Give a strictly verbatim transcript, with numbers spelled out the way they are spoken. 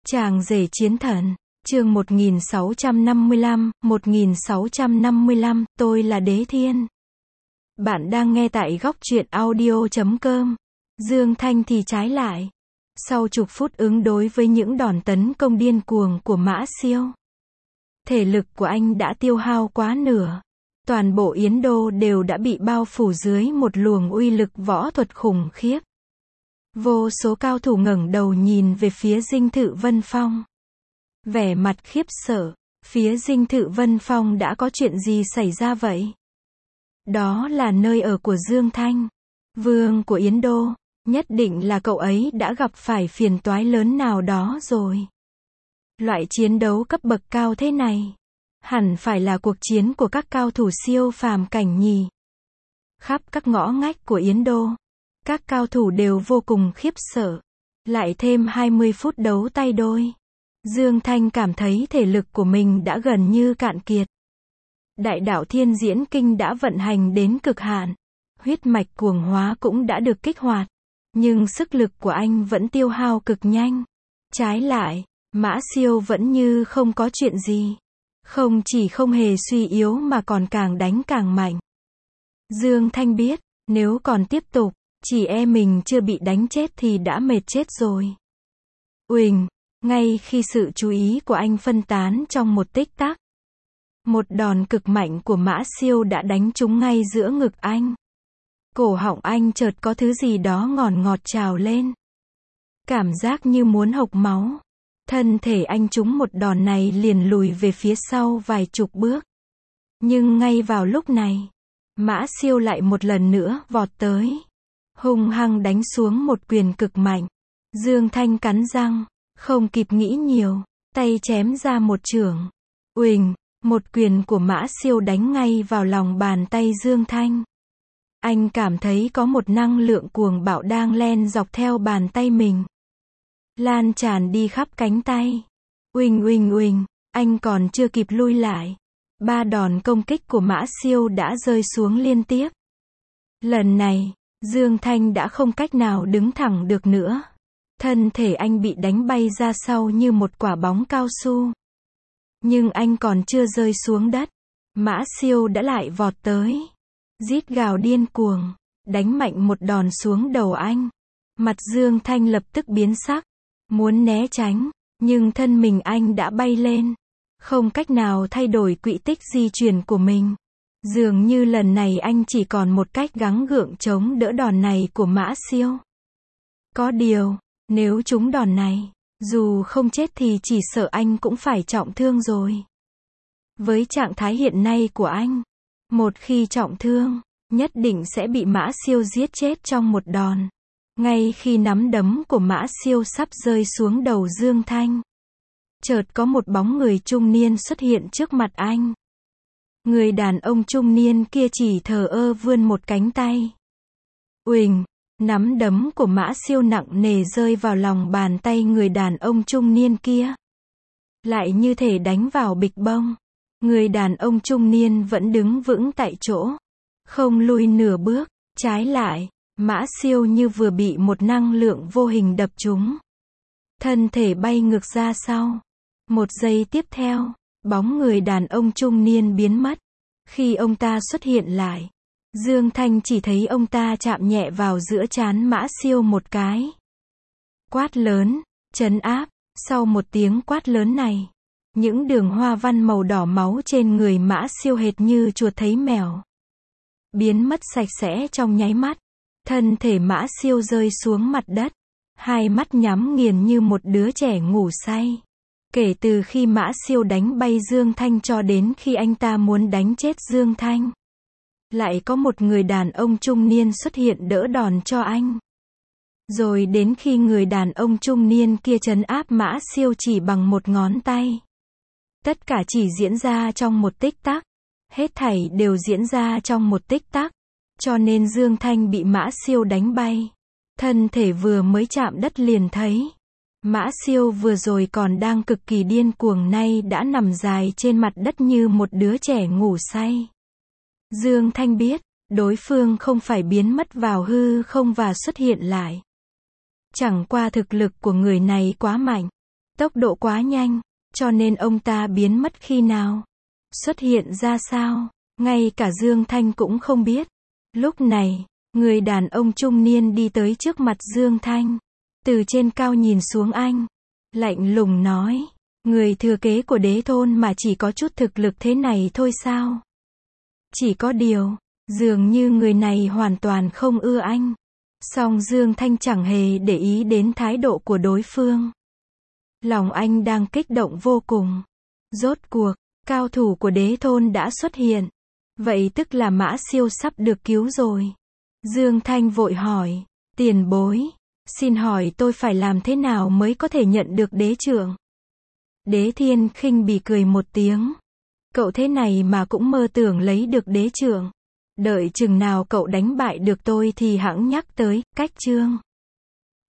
Chàng rể chiến thần, chương một nghìn sáu trăm năm mươi lăm, một nghìn sáu trăm năm mươi lăm, tôi là Đế Thiên. Bạn đang nghe tại góc truyện audio chấm com. Dương Thanh thì trái lại. Sau chục phút ứng đối với những đòn tấn công điên cuồng của Mã Siêu, thể lực của anh đã tiêu hao quá nửa. Toàn bộ Yến Đô đều đã bị bao phủ dưới một luồng uy lực võ thuật khủng khiếp. Vô số cao thủ ngẩng đầu nhìn về phía Dinh Thự Vân Phong. Vẻ mặt khiếp sợ, phía Dinh Thự Vân Phong đã có chuyện gì xảy ra vậy? Đó là nơi ở của Dương Thanh, vương của Yến Đô, nhất định là cậu ấy đã gặp phải phiền toái lớn nào đó rồi. Loại chiến đấu cấp bậc cao thế này, hẳn phải là cuộc chiến của các cao thủ siêu phàm cảnh nhì. Khắp các ngõ ngách của Yến Đô, các cao thủ đều vô cùng khiếp sợ. Lại thêm hai mươi phút đấu tay đôi, Dương Thanh cảm thấy thể lực của mình đã gần như cạn kiệt. Đại đạo Thiên Diễn Kinh đã vận hành đến cực hạn, huyết mạch cuồng hóa cũng đã được kích hoạt, nhưng sức lực của anh vẫn tiêu hao cực nhanh. Trái lại, Mã Siêu vẫn như không có chuyện gì, không chỉ không hề suy yếu mà còn càng đánh càng mạnh. Dương Thanh biết, nếu còn tiếp tục, chỉ e mình chưa bị đánh chết thì đã mệt chết rồi. Uỳnh, ngay khi sự chú ý của anh phân tán trong một tích tắc, một đòn cực mạnh của Mã Siêu đã đánh trúng ngay giữa ngực anh. Cổ họng anh chợt có thứ gì đó ngọt ngọt trào lên. Cảm giác như muốn hộc máu. Thân thể anh trúng một đòn này liền lùi về phía sau vài chục bước. Nhưng ngay vào lúc này, Mã Siêu lại một lần nữa vọt tới, hung hăng đánh xuống một quyền cực mạnh. Dương Thanh cắn răng, không kịp nghĩ nhiều, tay chém ra một chưởng. Uỳnh, một quyền của Mã Siêu đánh ngay vào lòng bàn tay Dương Thanh. Anh cảm thấy có một năng lượng cuồng bạo đang len dọc theo bàn tay mình, lan tràn đi khắp cánh tay. Uỳnh uỳnh uỳnh, anh còn chưa kịp lui lại, ba đòn công kích của Mã Siêu đã rơi xuống liên tiếp. Lần này, Dương Thanh đã không cách nào đứng thẳng được nữa. Thân thể anh bị đánh bay ra sau như một quả bóng cao su. Nhưng anh còn chưa rơi xuống đất, Mã Siêu đã lại vọt tới, rít gào điên cuồng, đánh mạnh một đòn xuống đầu anh. Mặt Dương Thanh lập tức biến sắc, muốn né tránh, nhưng thân mình anh đã bay lên, không cách nào thay đổi quỹ tích di chuyển của mình. Dường như lần này anh chỉ còn một cách gắng gượng chống đỡ đòn này của Mã Siêu. Có điều, nếu trúng đòn này, dù không chết thì chỉ sợ anh cũng phải trọng thương rồi. Với trạng thái hiện nay của anh, một khi trọng thương, nhất định sẽ bị Mã Siêu giết chết trong một đòn. Ngay khi nắm đấm của Mã Siêu sắp rơi xuống đầu Dương Thanh, chợt có một bóng người trung niên xuất hiện trước mặt anh. Người đàn ông trung niên kia chỉ thờ ơ vươn một cánh tay. Uỳnh, nắm đấm của Mã Siêu nặng nề rơi vào lòng bàn tay người đàn ông trung niên kia. Lại như thể đánh vào bịch bông. Người đàn ông trung niên vẫn đứng vững tại chỗ, không lùi nửa bước. Trái lại, Mã Siêu như vừa bị một năng lượng vô hình đập trúng, thân thể bay ngược ra sau. Một giây tiếp theo, bóng người đàn ông trung niên biến mất. Khi ông ta xuất hiện lại, Dương Thanh chỉ thấy ông ta chạm nhẹ vào giữa trán Mã Siêu một cái. Quát lớn, trấn áp. Sau một tiếng quát lớn này, những đường hoa văn màu đỏ máu trên người Mã Siêu hệt như chuột thấy mèo, biến mất sạch sẽ trong nháy mắt. Thân thể Mã Siêu rơi xuống mặt đất, hai mắt nhắm nghiền như một đứa trẻ ngủ say. Kể từ khi Mã Siêu đánh bay Dương Thanh cho đến khi anh ta muốn đánh chết Dương Thanh, lại có một người đàn ông trung niên xuất hiện đỡ đòn cho anh. Rồi đến khi người đàn ông trung niên kia trấn áp Mã Siêu chỉ bằng một ngón tay. Tất cả chỉ diễn ra trong một tích tắc. Hết thảy đều diễn ra trong một tích tắc. Cho nên Dương Thanh bị Mã Siêu đánh bay. Thân thể vừa mới chạm đất liền thấy. Mã Siêu vừa rồi còn đang cực kỳ điên cuồng nay đã nằm dài trên mặt đất như một đứa trẻ ngủ say. Dương Thanh biết, đối phương không phải biến mất vào hư không và xuất hiện lại. Chẳng qua thực lực của người này quá mạnh. Tốc độ quá nhanh, cho nên ông ta biến mất khi nào, xuất hiện ra sao, ngay cả Dương Thanh cũng không biết. Lúc này, người đàn ông trung niên đi tới trước mặt Dương Thanh, từ trên cao nhìn xuống anh, lạnh lùng nói, người thừa kế của đế thôn mà chỉ có chút thực lực thế này thôi sao? Chỉ có điều, dường như người này hoàn toàn không ưa anh. Song Dương Thanh chẳng hề để ý đến thái độ của đối phương. Lòng anh đang kích động vô cùng. Rốt cuộc, cao thủ của đế thôn đã xuất hiện. Vậy tức là Mã Siêu sắp được cứu rồi. Dương Thanh vội hỏi, tiền bối, xin hỏi tôi phải làm thế nào mới có thể nhận được đế trượng? Đế Thiên khinh bỉ cười một tiếng. Cậu thế này mà cũng mơ tưởng lấy được đế trượng. Đợi chừng nào cậu đánh bại được tôi thì hẵng nhắc tới, cách chương.